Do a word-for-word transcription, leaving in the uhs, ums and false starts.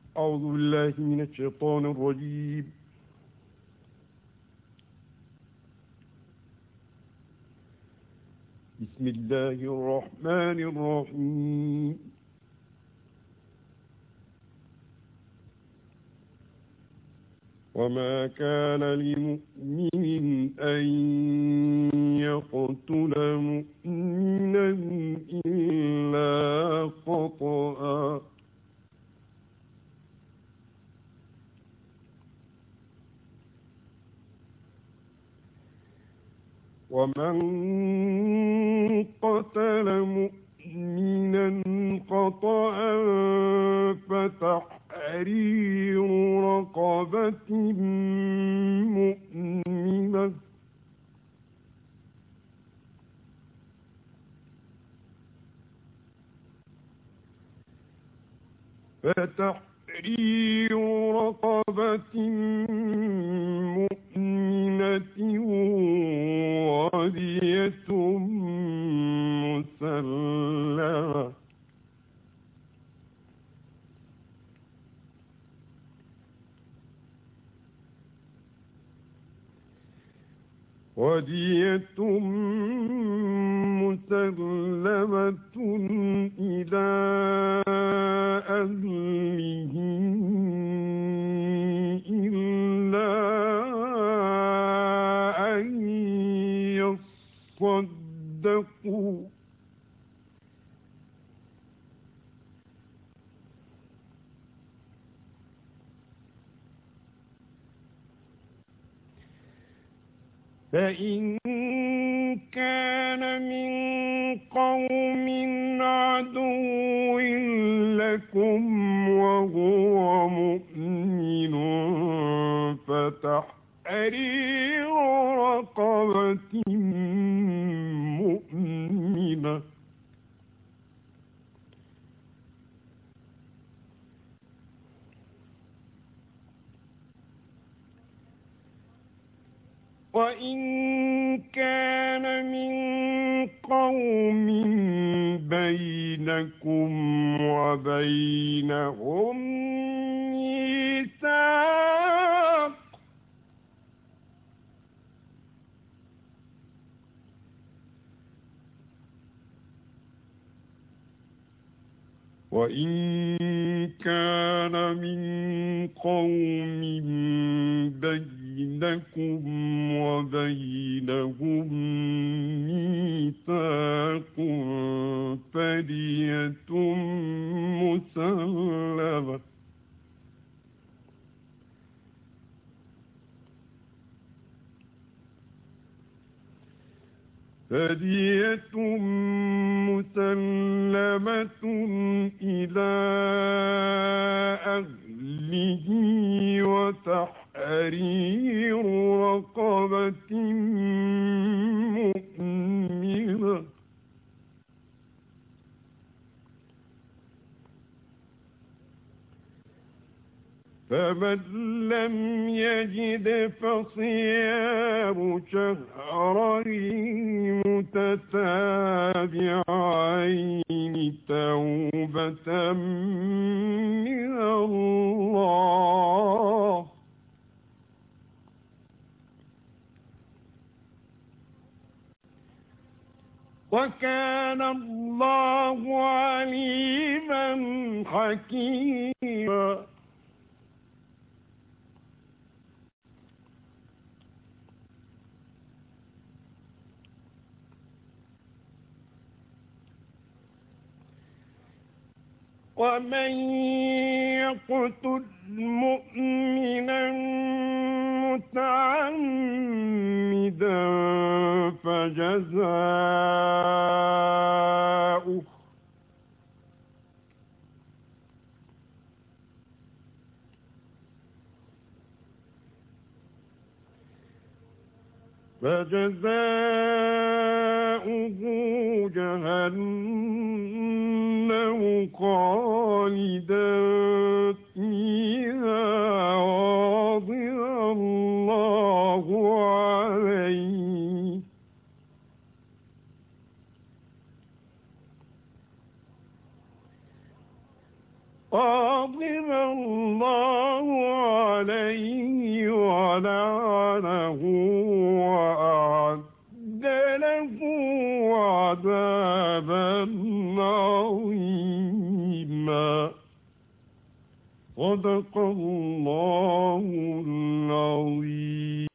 أعوذ بالله من الشيطان الرجيم. بسم الله الرحمن الرحيم. وما كان لمؤمن أن يقتل مؤمنا إلا خطأ ومن قتل مؤمنا خطأ فتحرير رقبة مؤمنة فتحرير رقبة مؤمنة ودية مسلمة ودية مسلمة إلى أهله إلا أن يصدقوا فإن كان من قوم عدو لكم وهو مؤمن فتحرير رقبة مؤمنة وإن كان من قوم بينكم وبينهم ميثاق وإن كان من قوم بينكم وبينهم ميثاق فدية مسلمة فدية مسلمة إلى أهله وتحرير رقبة مؤمنة فمن لم يجد فصيام شهرين متتابعين توبة من الله وكان الله عليما حكيما. ومن يقتل مؤمنا متعمدا فجزاؤه فجزاؤه جهنم خالدا فيها وغضب الله عليه غضب الله عليه ولعنه وأعد له عذابا عظيما. صدق الله العظيم.